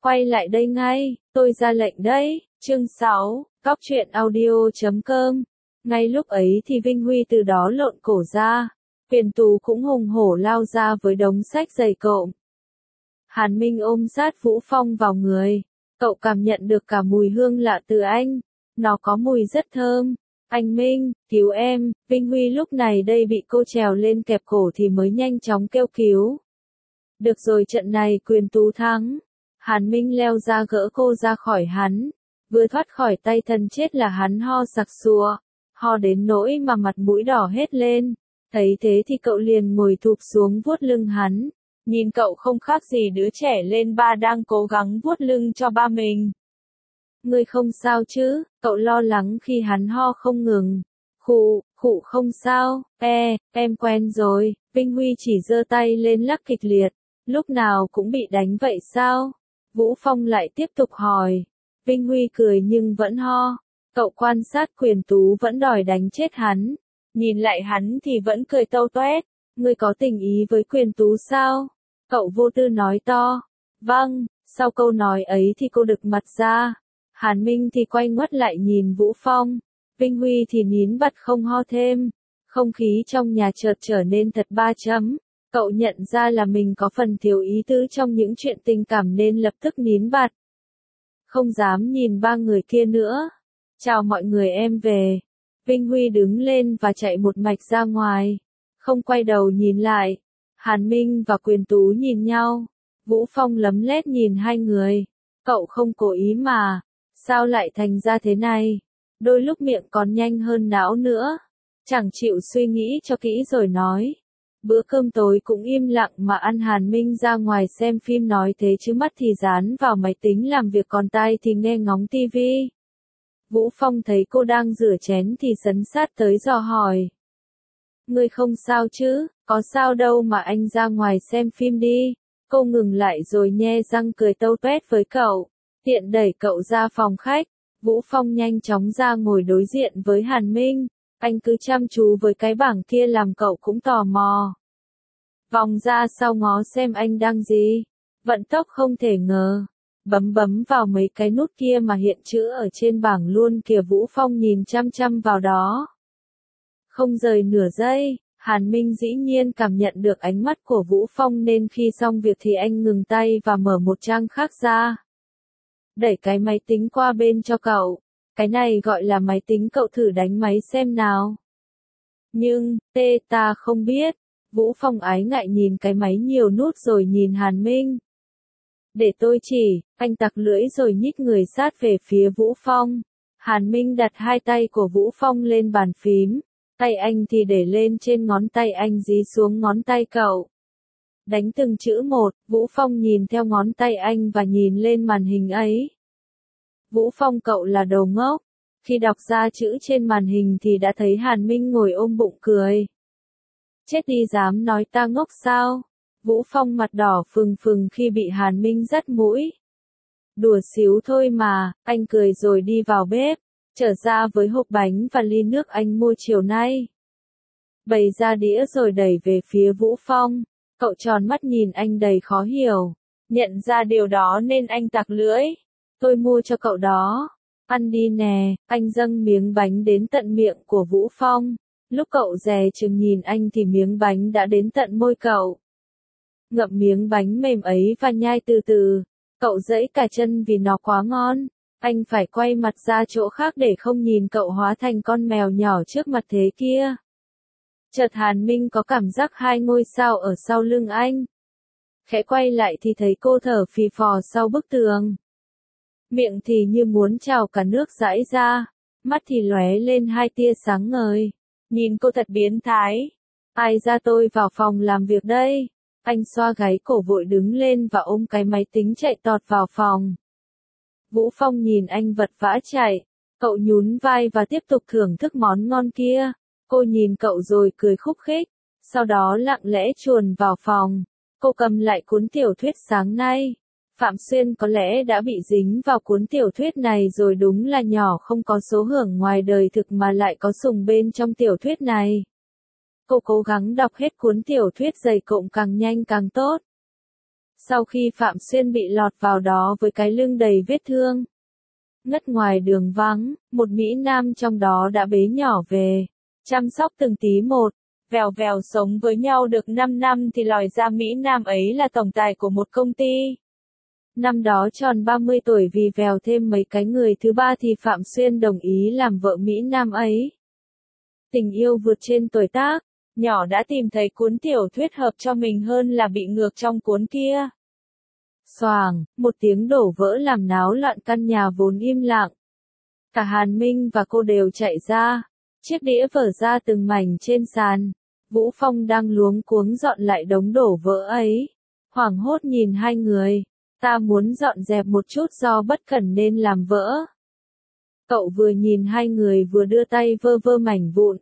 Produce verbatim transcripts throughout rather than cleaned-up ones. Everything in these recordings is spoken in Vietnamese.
Quay lại đây ngay, tôi ra lệnh đấy. Chương sáu, Cóc truyện audio chấm com. Ngay lúc ấy thì Vinh Huy từ đó lộn cổ ra. Huyền Tú cũng hùng hổ lao ra với đống sách dày cộm. Hàn Minh ôm sát Vũ Phong vào người. Cậu cảm nhận được cả mùi hương lạ từ anh. Nó có mùi rất thơm. Anh Minh, cứu em. Vinh Huy lúc này đây bị cô trèo lên kẹp cổ thì mới nhanh chóng kêu cứu. Được rồi, trận này Quyền Tú thắng. Hàn Minh leo ra gỡ cô ra khỏi hắn. Vừa thoát khỏi tay thần chết là hắn ho sặc sụa. Ho đến nỗi mà mặt mũi đỏ hết lên. Thấy thế thì cậu liền ngồi thụp xuống vuốt lưng hắn. Nhìn cậu không khác gì đứa trẻ lên ba đang cố gắng vuốt lưng cho ba mình. Ngươi không sao chứ? Cậu lo lắng khi hắn ho không ngừng. Khụ, khụ không sao, e, em quen rồi. Vinh Huy chỉ giơ tay lên lắc kịch liệt. Lúc nào cũng bị đánh vậy sao? Vũ Phong lại tiếp tục hỏi. Vinh Huy cười nhưng vẫn ho. Cậu quan sát Quyền Tú vẫn đòi đánh chết hắn. Nhìn lại hắn thì vẫn cười tâu toét. Ngươi có tình ý với Quyền Tú sao? Cậu vô tư nói to. Vâng, sau câu nói ấy thì cô đực mặt ra. Hàn Minh thì quay ngoắt lại nhìn Vũ Phong. Vinh Huy thì nín bặt không ho thêm. Không khí trong nhà chợt trở nên thật ba chấm. Cậu nhận ra là mình có phần thiếu ý tứ trong những chuyện tình cảm nên lập tức nín bặt. Không dám nhìn ba người kia nữa. Chào mọi người, em về. Vinh Huy đứng lên và chạy một mạch ra ngoài. Không quay đầu nhìn lại. Hàn Minh và Quyền Tú nhìn nhau. Vũ Phong lấm lét nhìn hai người. Cậu không cố ý mà. Sao lại thành ra thế này? Đôi lúc miệng còn nhanh hơn não nữa. Chẳng chịu suy nghĩ cho kỹ rồi nói. Bữa cơm tối cũng im lặng mà ăn. Hàn Minh ra ngoài xem phim nói thế chứ mắt thì dán vào máy tính làm việc còn tai thì nghe ngóng tivi. Vũ Phong thấy cô đang rửa chén thì sấn sát tới dò hỏi. Ngươi không sao chứ? Có sao đâu mà anh ra ngoài xem phim đi. Cô ngừng lại rồi nhe răng cười tâu tuét với cậu. Tiện đẩy cậu ra phòng khách. Vũ Phong nhanh chóng ra ngồi đối diện với Hàn Minh. Anh cứ chăm chú với cái bảng kia làm cậu cũng tò mò. Vòng ra sau ngó xem anh đang gì. Vận tốc không thể ngờ. Bấm bấm vào mấy cái nút kia mà hiện chữ ở trên bảng luôn kìa. Vũ Phong nhìn chăm chăm vào đó. Không rời nửa giây. Hàn Minh dĩ nhiên cảm nhận được ánh mắt của Vũ Phong nên khi xong việc thì anh ngừng tay và mở một trang khác ra. Đẩy cái máy tính qua bên cho cậu. Cái này gọi là máy tính, cậu thử đánh máy xem nào. Nhưng, tê ta không biết. Vũ Phong ái ngại nhìn cái máy nhiều nút rồi nhìn Hàn Minh. Để tôi chỉ, anh tặc lưỡi rồi nhích người sát về phía Vũ Phong. Hàn Minh đặt hai tay của Vũ Phong lên bàn phím. Tay anh thì để lên trên ngón tay anh dí xuống ngón tay cậu. Đánh từng chữ một, Vũ Phong nhìn theo ngón tay anh và nhìn lên màn hình ấy. Vũ Phong, cậu là đồ ngốc. Khi đọc ra chữ trên màn hình thì đã thấy Hàn Minh ngồi ôm bụng cười. Chết đi, dám nói ta ngốc sao? Vũ Phong mặt đỏ phừng phừng khi bị Hàn Minh dắt mũi. Đùa xíu thôi mà, anh cười rồi đi vào bếp. Trở ra với hộp bánh và ly nước anh mua chiều nay. Bày ra đĩa rồi đẩy về phía Vũ Phong. Cậu tròn mắt nhìn anh đầy khó hiểu. Nhận ra điều đó nên anh tặc lưỡi. Tôi mua cho cậu đó. Ăn đi nè. Anh dâng miếng bánh đến tận miệng của Vũ Phong. Lúc cậu dè chừng nhìn anh thì miếng bánh đã đến tận môi cậu. Ngậm miếng bánh mềm ấy và nhai từ từ. Cậu giãy cả chân vì nó quá ngon. Anh phải quay mặt ra chỗ khác để không nhìn cậu hóa thành con mèo nhỏ trước mặt thế kia. Chợt Hàn Minh có cảm giác hai ngôi sao ở sau lưng anh. Khẽ quay lại thì thấy cô thở phì phò sau bức tường. Miệng thì như muốn trào cả nước dãi ra. Mắt thì lóe lên hai tia sáng ngời. Nhìn cô thật biến thái. Ai ra, tôi vào phòng làm việc đây. Anh xoa gáy cổ vội đứng lên và ôm cái máy tính chạy tọt vào phòng. Vũ Phong nhìn anh vật vã chạy. Cậu nhún vai và tiếp tục thưởng thức món ngon kia. Cô nhìn cậu rồi cười khúc khích. Sau đó lặng lẽ chuồn vào phòng. Cô cầm lại cuốn tiểu thuyết sáng nay. Phạm Xuyên có lẽ đã bị dính vào cuốn tiểu thuyết này rồi, đúng là nhỏ không có số hưởng ngoài đời thực mà lại có sùng bên trong tiểu thuyết này. Cô cố gắng đọc hết cuốn tiểu thuyết dày cộm càng nhanh càng tốt. Sau khi Phạm Xuyên bị lọt vào đó với cái lưng đầy vết thương, ngất ngoài đường vắng, một Mỹ Nam trong đó đã bế nhỏ về, chăm sóc từng tí một, vèo vèo sống với nhau được năm năm thì lòi ra Mỹ Nam ấy là tổng tài của một công ty. Năm đó tròn ba mươi tuổi vì vèo thêm mấy cái người thứ ba thì Phạm Xuyên đồng ý làm vợ Mỹ Nam ấy. Tình yêu vượt trên tuổi tác, nhỏ đã tìm thấy cuốn tiểu thuyết hợp cho mình hơn là bị ngược trong cuốn kia. Xoàng, một tiếng đổ vỡ làm náo loạn căn nhà vốn im lặng. Cả Hàn Minh và cô đều chạy ra, chiếc đĩa vỡ ra từng mảnh trên sàn. Vũ Phong đang luống cuống dọn lại đống đổ vỡ ấy. Hoảng hốt nhìn hai người, ta muốn dọn dẹp một chút do bất cẩn nên làm vỡ. Cậu vừa nhìn hai người vừa đưa tay vơ vơ mảnh vụn.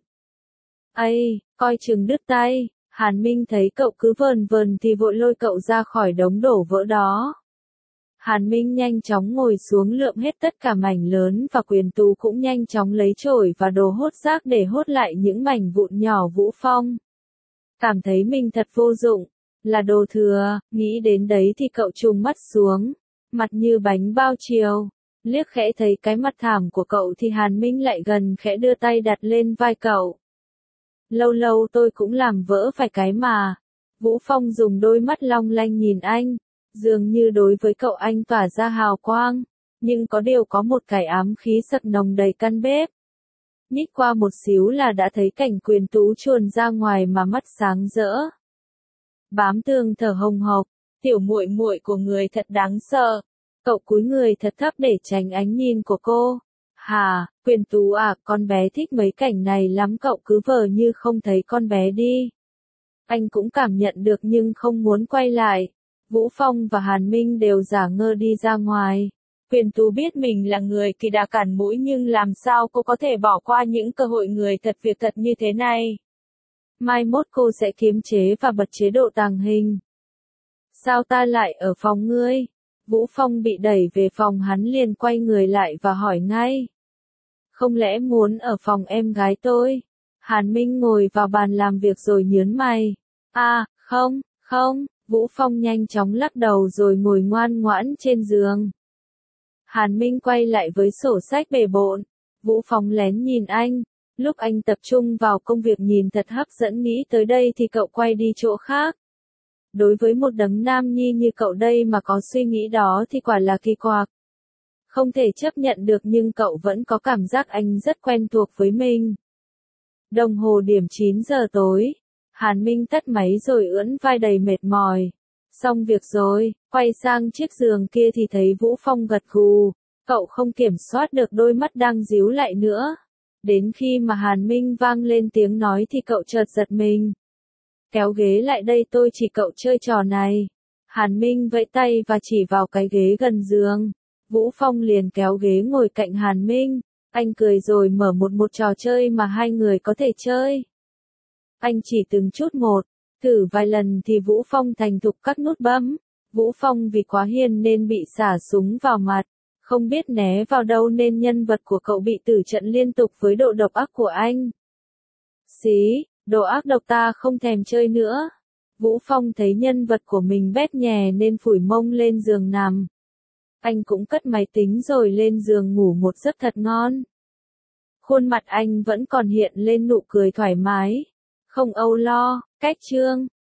Ây, coi chừng đứt tay. Hàn Minh thấy cậu cứ vờn vờn thì vội lôi cậu ra khỏi đống đổ vỡ đó. Hàn Minh nhanh chóng ngồi xuống lượm hết tất cả mảnh lớn và Quyền Tú cũng nhanh chóng lấy chổi và đồ hốt rác để hốt lại những mảnh vụn nhỏ. Vũ Phong cảm thấy mình thật vô dụng, là đồ thừa, nghĩ đến đấy thì cậu trùng mắt xuống, mặt như bánh bao chiều. Liếc khẽ thấy cái mặt thảm của cậu thì Hàn Minh lại gần khẽ đưa tay đặt lên vai cậu. Lâu lâu tôi cũng làm vỡ phải cái mà. Vũ Phong dùng đôi mắt long lanh nhìn anh, dường như đối với cậu anh tỏa ra hào quang, nhưng có điều có một cái ám khí sặc nồng đầy căn bếp. Nhích qua một xíu là đã thấy cảnh Quyền Tú chuồn ra ngoài mà mắt sáng rỡ. Bám tường thở hồng hộc, tiểu muội muội của người thật đáng sợ. Cậu cúi người thật thấp để tránh ánh nhìn của cô. Hà, Quyền Tú à, con bé thích mấy cảnh này lắm, cậu cứ vờ như không thấy con bé đi. Anh cũng cảm nhận được nhưng không muốn quay lại. Vũ Phong và Hàn Minh đều giả ngơ đi ra ngoài. Quyền Tú biết mình là người kỳ đà cản mũi nhưng làm sao cô có thể bỏ qua những cơ hội người thật việc thật như thế này. Mai mốt cô sẽ kiềm chế và bật chế độ tàng hình. Sao ta lại ở phòng ngươi? Vũ Phong bị đẩy về phòng, hắn liền quay người lại và hỏi ngay. Không lẽ muốn ở phòng em gái tôi? Hàn Minh ngồi vào bàn làm việc rồi nhớn mày. À, không, không, Vũ Phong nhanh chóng lắc đầu rồi ngồi ngoan ngoãn trên giường. Hàn Minh quay lại với sổ sách bề bộn. Vũ Phong lén nhìn anh. Lúc anh tập trung vào công việc nhìn thật hấp dẫn, nghĩ tới đây thì cậu quay đi chỗ khác. Đối với một đấng nam nhi như cậu đây mà có suy nghĩ đó thì quả là kỳ quặc. Không thể chấp nhận được nhưng cậu vẫn có cảm giác anh rất quen thuộc với mình. Đồng hồ điểm chín giờ tối. Hàn Minh tắt máy rồi ưỡn vai đầy mệt mỏi. Xong việc rồi, quay sang chiếc giường kia thì thấy Vũ Phong gật gù. Cậu không kiểm soát được đôi mắt đang díu lại nữa. Đến khi mà Hàn Minh vang lên tiếng nói thì cậu chợt giật mình. Kéo ghế lại đây, tôi chỉ cậu chơi trò này. Hàn Minh vẫy tay và chỉ vào cái ghế gần giường. Vũ Phong liền kéo ghế ngồi cạnh Hàn Minh. Anh cười rồi mở một một trò chơi mà hai người có thể chơi. Anh chỉ từng chút một, thử vài lần thì Vũ Phong thành thục các nút bấm. Vũ Phong vì quá hiền nên bị xả súng vào mặt. Không biết né vào đâu nên nhân vật của cậu bị tử trận liên tục với độ độc ác của anh. Xí, đồ ác độc ta không thèm chơi nữa. Vũ Phong thấy nhân vật của mình bét nhè nên phủi mông lên giường nằm. Anh cũng cất máy tính rồi lên giường ngủ một giấc thật ngon. Khuôn mặt anh vẫn còn hiện lên nụ cười thoải mái. Không âu lo, cách chương.